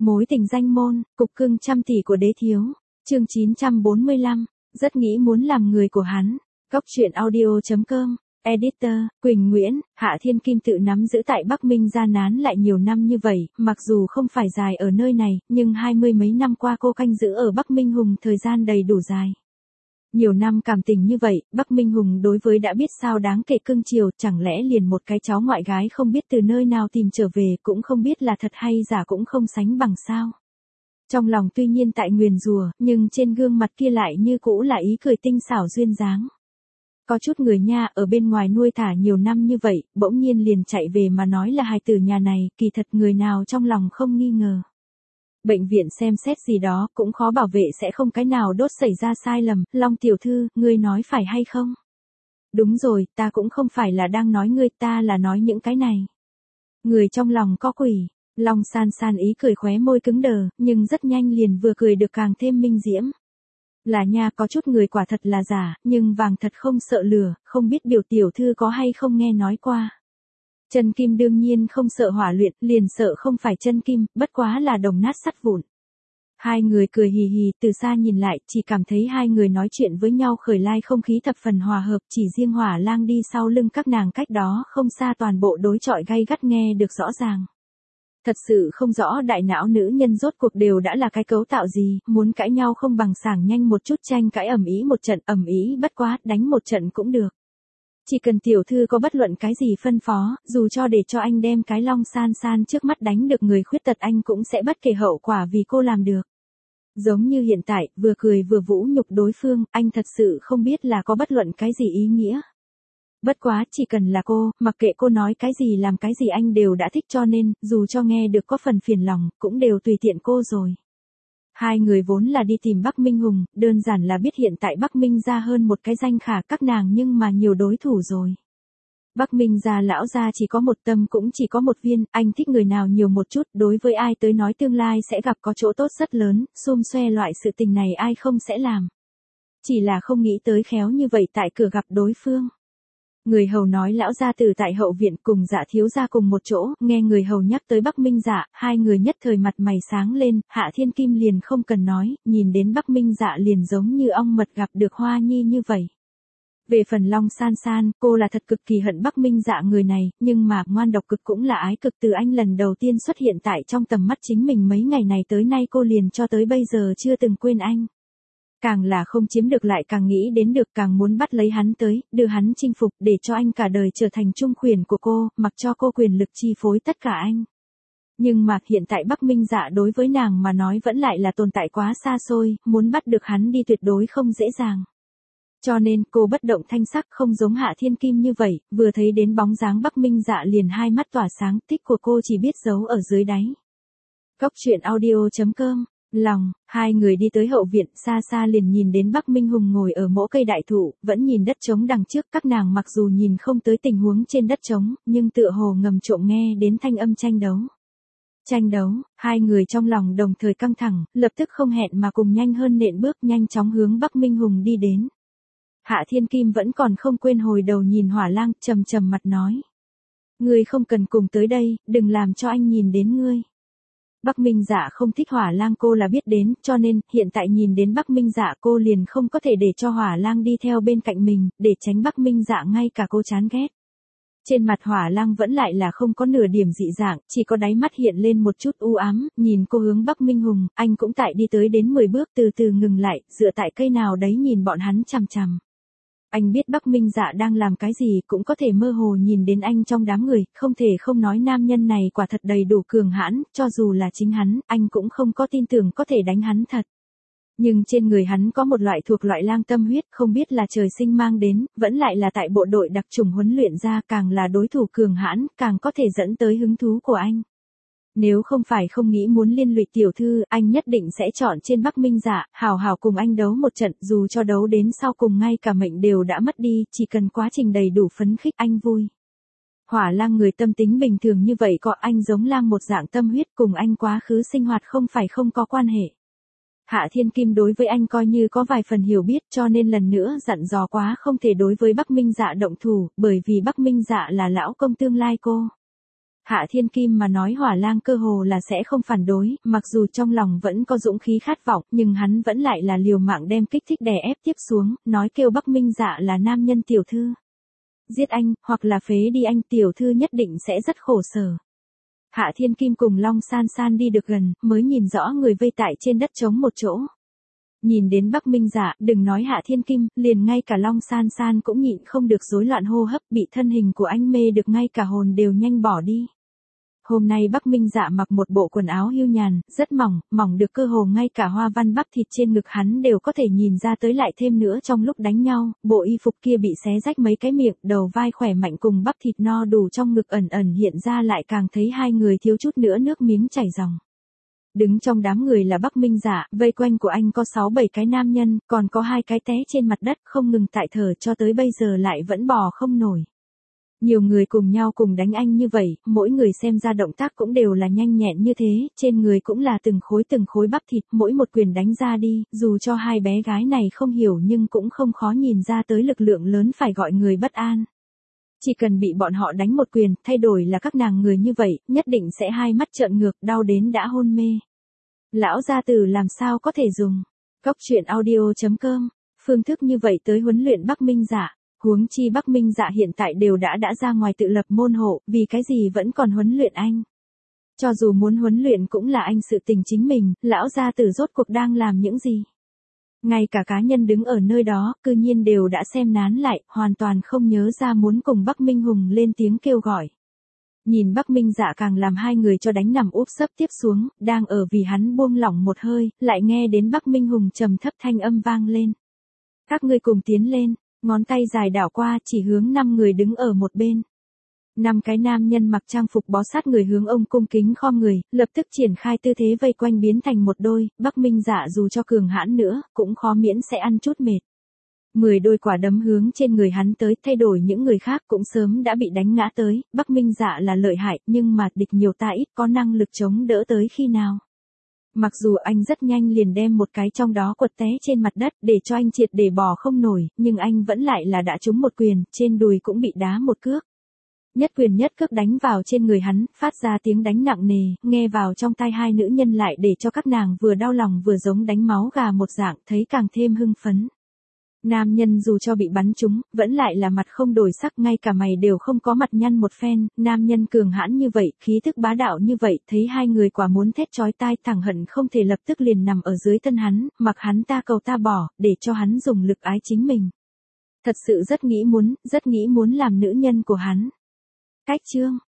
Mối tình danh môn, cục cưng trăm tỷ của đế thiếu. Chương 945, rất nghĩ muốn làm người của hắn. Góc truyện audio.com. Editor, Quỳnh Nguyễn, Hạ Thiên Kim tự nắm giữ tại Bắc Minh gia nán lại nhiều năm như vậy, mặc dù không phải dài ở nơi này, nhưng 20 mấy năm qua cô canh giữ ở Bắc Minh Hùng thời gian đầy đủ dài. Nhiều năm cảm tình như vậy, Bắc Minh Hùng đối với đã biết sao đáng kể cưng chiều, chẳng lẽ liền một cái cháu ngoại gái không biết từ nơi nào tìm trở về, cũng không biết là thật hay giả cũng không sánh bằng sao. Trong lòng tuy nhiên tại nguyền rủa, nhưng trên gương mặt kia lại như cũ là ý cười tinh xảo duyên dáng. Có chút người nha, ở bên ngoài nuôi thả nhiều năm như vậy, bỗng nhiên liền chạy về mà nói là hài tử nhà này, kỳ thật người nào trong lòng không nghi ngờ. Bệnh viện xem xét gì đó, cũng khó bảo vệ sẽ không cái nào đốt xảy ra sai lầm. Long tiểu thư, ngươi nói phải hay không? Đúng rồi, ta cũng không phải là đang nói ngươi, ta là nói những cái này. Người trong lòng có quỷ. Long san san ý cười khóe môi cứng đờ, nhưng rất nhanh liền vừa cười được càng thêm minh diễm. Là nha, có chút người quả thật là giả, nhưng vàng thật không sợ lửa, không biết biểu tiểu thư có hay không nghe nói qua. Chân kim đương nhiên không sợ hỏa luyện, liền sợ không phải chân kim, bất quá là đồng nát sắt vụn. Hai người cười hì hì, từ xa nhìn lại, chỉ cảm thấy hai người nói chuyện với nhau khởi lai không khí thập phần hòa hợp, chỉ riêng Hỏa Lang đi sau lưng các nàng cách đó không xa toàn bộ đối chọi gay gắt nghe được rõ ràng. Thật sự không rõ đại não nữ nhân rốt cuộc đều đã là cái cấu tạo gì, muốn cãi nhau không bằng sảng nhanh một chút tranh cãi ầm ĩ một trận, ầm ĩ bất quá, đánh một trận cũng được. Chỉ cần tiểu thư có bất luận cái gì phân phó, dù cho để cho anh đem cái Long san san trước mắt đánh được người khuyết tật anh cũng sẽ bất kể hậu quả vì cô làm được. Giống như hiện tại, vừa cười vừa vũ nhục đối phương, anh thật sự không biết là có bất luận cái gì ý nghĩa. Bất quá, chỉ cần là cô, mặc kệ cô nói cái gì làm cái gì anh đều đã thích, cho nên, dù cho nghe được có phần phiền lòng, cũng đều tùy tiện cô rồi. Hai người vốn là đi tìm Bắc Minh Hùng, đơn giản là biết hiện tại Bắc Minh ra hơn một cái danh khả các nàng nhưng mà nhiều đối thủ rồi. Bắc Minh gia lão gia chỉ có một tâm cũng chỉ có một viên, anh thích người nào nhiều một chút, đối với ai tới nói tương lai sẽ gặp có chỗ tốt rất lớn, xum xoe loại sự tình này ai không sẽ làm. Chỉ là không nghĩ tới khéo như vậy tại cửa gặp đối phương. Người hầu nói lão gia tử tại hậu viện cùng Dạ thiếu gia cùng một chỗ, nghe người hầu nhắc tới Bắc Minh Dạ, hai người nhất thời mặt mày sáng lên, Hạ Thiên Kim liền không cần nói, nhìn đến Bắc Minh Dạ liền giống như ong mật gặp được hoa nhi như vậy. Về phần Long san san, cô là thật cực kỳ hận Bắc Minh Dạ người này, nhưng mà ngoan độc cực cũng là ái cực, từ anh lần đầu tiên xuất hiện tại trong tầm mắt chính mình mấy ngày này tới nay cô liền cho tới bây giờ chưa từng quên anh. Càng là không chiếm được lại càng nghĩ đến được, càng muốn bắt lấy hắn tới, đưa hắn chinh phục để cho anh cả đời trở thành trung quyền của cô, mặc cho cô quyền lực chi phối tất cả anh. Nhưng mà hiện tại Bắc Minh Dạ đối với nàng mà nói vẫn lại là tồn tại quá xa xôi, muốn bắt được hắn đi tuyệt đối không dễ dàng. Cho nên cô bất động thanh sắc không giống Hạ Thiên Kim như vậy, vừa thấy đến bóng dáng Bắc Minh Dạ liền hai mắt tỏa sáng, tích của cô chỉ biết giấu ở dưới đáy. Góc truyện audio.com. Lòng, hai người đi tới hậu viện, xa xa liền nhìn đến Bắc Minh Hùng ngồi ở mỗ cây đại thụ, vẫn nhìn đất trống đằng trước, các nàng mặc dù nhìn không tới tình huống trên đất trống, nhưng tựa hồ ngầm trộm nghe đến thanh âm tranh đấu. Tranh đấu, hai người trong lòng đồng thời căng thẳng, lập tức không hẹn mà cùng nhanh hơn nện bước nhanh chóng hướng Bắc Minh Hùng đi đến. Hạ Thiên Kim vẫn còn không quên hồi đầu nhìn Hỏa Lang, trầm trầm mặt nói. Ngươi không cần cùng tới đây, đừng làm cho anh nhìn đến ngươi. Bắc Minh Dạ không thích Hỏa Lang cô là biết đến, cho nên, hiện tại nhìn đến Bắc Minh Dạ cô liền không có thể để cho Hỏa Lang đi theo bên cạnh mình, để tránh Bắc Minh Dạ ngay cả cô chán ghét. Trên mặt Hỏa Lang vẫn lại là không có nửa điểm dị dạng, chỉ có đáy mắt hiện lên một chút u ám, nhìn cô hướng Bắc Minh Hùng, anh cũng tại đi tới đến 10 bước từ từ ngừng lại, dựa tại cây nào đấy nhìn bọn hắn chằm chằm. Anh biết Bắc Minh Dạ đang làm cái gì, cũng có thể mơ hồ nhìn đến anh trong đám người, không thể không nói nam nhân này quả thật đầy đủ cường hãn, cho dù là chính hắn, anh cũng không có tin tưởng có thể đánh hắn thật. Nhưng trên người hắn có một loại thuộc loại lang tâm huyết, không biết là trời sinh mang đến, vẫn lại là tại bộ đội đặc chủng huấn luyện ra, càng là đối thủ cường hãn, càng có thể dẫn tới hứng thú của anh. Nếu không phải không nghĩ muốn liên lụy tiểu thư, anh nhất định sẽ chọn trên Bắc Minh Dạ, hào hào cùng anh đấu một trận, dù cho đấu đến sau cùng ngay cả mệnh đều đã mất đi, chỉ cần quá trình đầy đủ phấn khích anh vui. Hỏa Lang người tâm tính bình thường như vậy, có anh giống lang một dạng tâm huyết, cùng anh quá khứ sinh hoạt không phải không có quan hệ. Hạ Thiên Kim đối với anh coi như có vài phần hiểu biết, cho nên lần nữa dặn dò quá không thể đối với Bắc Minh Dạ động thủ, bởi vì Bắc Minh Dạ là lão công tương lai cô. Hạ Thiên Kim mà nói Hỏa Lang cơ hồ là sẽ không phản đối, mặc dù trong lòng vẫn có dũng khí khát vọng, nhưng hắn vẫn lại là liều mạng đem kích thích đè ép tiếp xuống, nói kêu Bắc Minh Dạ là nam nhân tiểu thư. Giết anh, hoặc là phế đi anh, tiểu thư nhất định sẽ rất khổ sở. Hạ Thiên Kim cùng Long San San đi được gần, mới nhìn rõ người vây tại trên đất trống một chỗ. Nhìn đến Bắc Minh Dạ, đừng nói Hạ Thiên Kim, liền ngay cả Long San San cũng nhịn không được rối loạn hô hấp, bị thân hình của anh mê được ngay cả hồn đều nhanh bỏ đi. Hôm nay Bắc Minh Dạ mặc một bộ quần áo hưu nhàn, rất mỏng, mỏng được cơ hồ ngay cả hoa văn bắp thịt trên ngực hắn đều có thể nhìn ra tới, lại thêm nữa trong lúc đánh nhau, bộ y phục kia bị xé rách mấy cái miệng, đầu vai khỏe mạnh cùng bắp thịt no đủ trong ngực ẩn ẩn hiện ra, lại càng thấy hai người thiếu chút nữa nước miếng chảy ròng. Đứng trong đám người là Bắc Minh Dạ, vây quanh của anh có 6-7 cái nam nhân, còn có 2 cái té trên mặt đất không ngừng tại thở, cho tới bây giờ lại vẫn bò không nổi. Nhiều người cùng nhau cùng đánh anh như vậy, mỗi người xem ra động tác cũng đều là nhanh nhẹn như thế, trên người cũng là từng khối bắp thịt, mỗi một quyền đánh ra đi, dù cho hai bé gái này không hiểu nhưng cũng không khó nhìn ra tới lực lượng lớn phải gọi người bất an. Chỉ cần bị bọn họ đánh một quyền, thay đổi là các nàng người như vậy, nhất định sẽ hai mắt trợn ngược, đau đến đã hôn mê. Lão gia tử làm sao có thể dùng Cóc truyện audio.com phương thức như vậy tới huấn luyện Bắc Minh Dạ. Huống chi Bắc Minh Dạ hiện tại đều đã ra ngoài tự lập môn hộ, vì cái gì vẫn còn huấn luyện anh. Cho dù muốn huấn luyện cũng là anh sự tình chính mình, lão gia tử rốt cuộc đang làm những gì. Ngay cả cá nhân đứng ở nơi đó, cư nhiên đều đã xem nán lại, hoàn toàn không nhớ ra muốn cùng Bắc Minh Hùng lên tiếng kêu gọi. Nhìn Bắc Minh Dạ càng làm hai người cho đánh nằm úp sấp tiếp xuống, đang ở vì hắn buông lỏng một hơi, lại nghe đến Bắc Minh Hùng trầm thấp thanh âm vang lên. Các ngươi cùng tiến lên, ngón tay dài đảo qua chỉ hướng 5 người đứng ở một bên. 5 cái nam nhân mặc trang phục bó sát người hướng ông cung kính khom người, lập tức triển khai tư thế vây quanh biến thành một đôi, Bắc Minh Dạ dù cho cường hãn nữa, cũng khó miễn sẽ ăn chút mệt. 10 đôi quả đấm hướng trên người hắn tới, thay đổi những người khác cũng sớm đã bị đánh ngã tới, Bắc Minh Dạ là lợi hại, nhưng mà địch nhiều ta ít, có năng lực chống đỡ tới khi nào. Mặc dù anh rất nhanh liền đem một cái trong đó quật té trên mặt đất để cho anh triệt để bò không nổi, nhưng anh vẫn lại là đã trúng một quyền, trên đùi cũng bị đá một cước. Nhất quyền nhất cước đánh vào trên người hắn, phát ra tiếng đánh nặng nề, nghe vào trong tai hai nữ nhân lại để cho các nàng vừa đau lòng vừa giống đánh máu gà một dạng, thấy càng thêm hưng phấn. Nam nhân dù cho bị bắn trúng, vẫn lại là mặt không đổi sắc, ngay cả mày đều không có mặt nhăn một phen, nam nhân cường hãn như vậy, khí thức bá đạo như vậy, thấy hai người quả muốn thét chói tai, thẳng hận không thể lập tức liền nằm ở dưới thân hắn, mặc hắn ta cầu ta bỏ, để cho hắn dùng lực ái chính mình. Thật sự rất nghĩ muốn làm nữ nhân của hắn. Cách chương